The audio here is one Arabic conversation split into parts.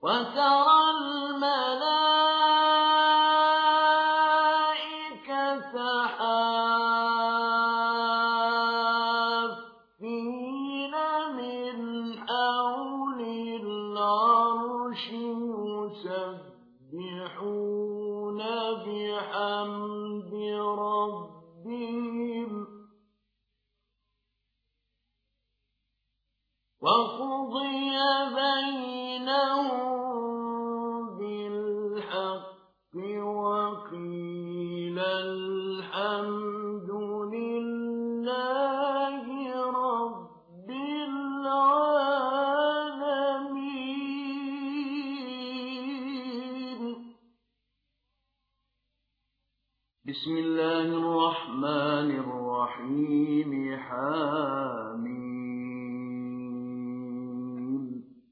وترى الملائكة حافين من حول العرش يسبحون بحمد ربهم وقضي بينهم بالحق وقيل الحمد لله رب العالمين. بسم الله الرحمن الرحيم. حميم.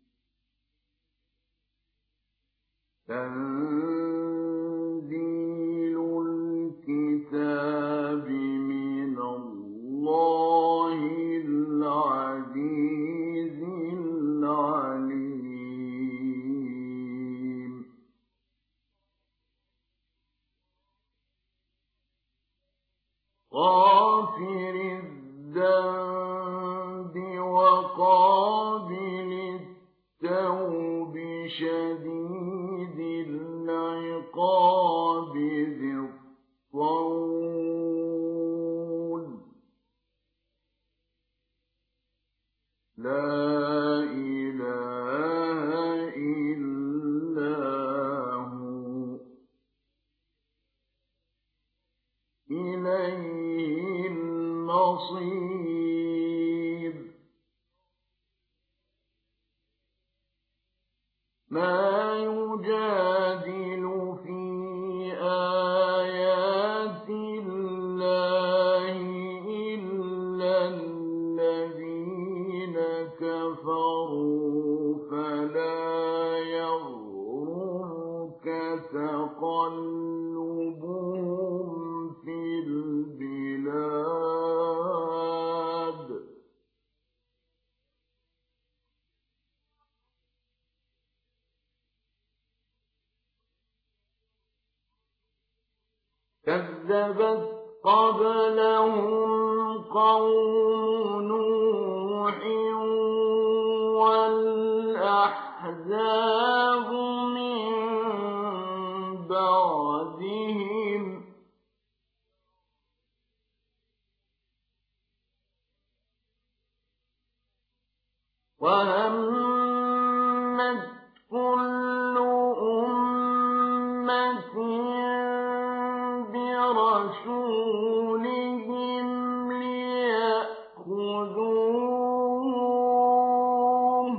تنزيل الكتاب من الله العزيز العليم. غافر الذنب وقابل التوب شديد العقاب ذي الطول لا إله إلا هو إليه المصير. ما يجادل في آيات الله إلا الذين كفروا فلا يغررك تقلبهم في البلاد. كذبت قبلهم قوم نوح والأحزاب من بعدهم وهمت كل أمة برسولهم ليأخذوه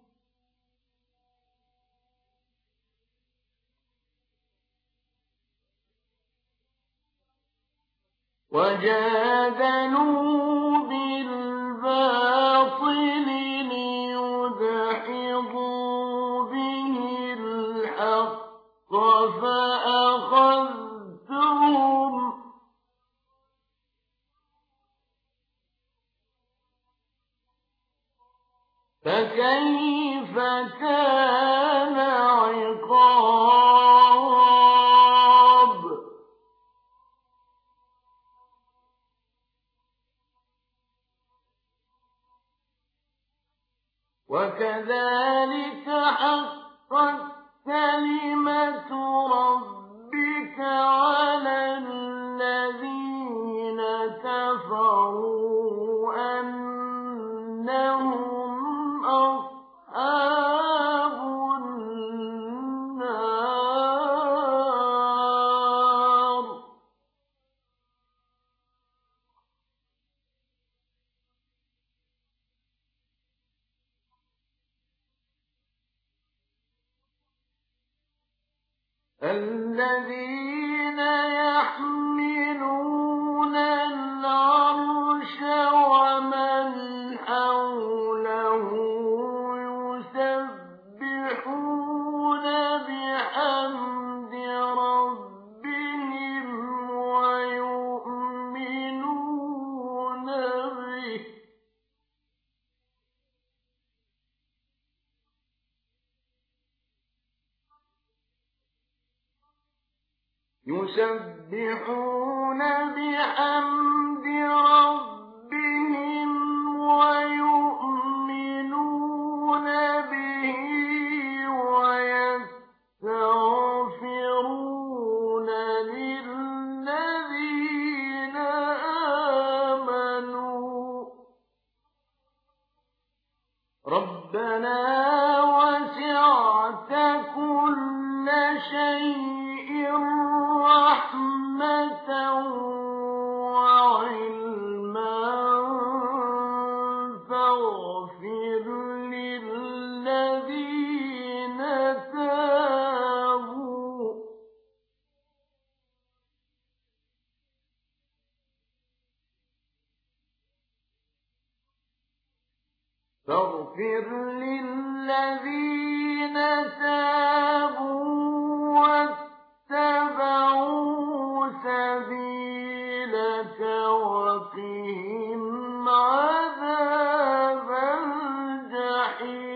وجادلوا بالباطل ليدحضوا به الحق فأخذتهم فكيف كان عقاب. وكذلك حقت كلمة ربك على الذين كفروا أنهم أصحاب النار. الذين يحملون العرش ومن حوله يسبحون بحمد ربهم ويؤمنون به يسبحون بحمد ربهم ويؤمنون به ويستغفرون للذين آمنوا ربنا وسعت كل شيء رحمة وعلما فاغفر للذين تابوا واتبعوا سبيلك وقهم عذاب الجحيم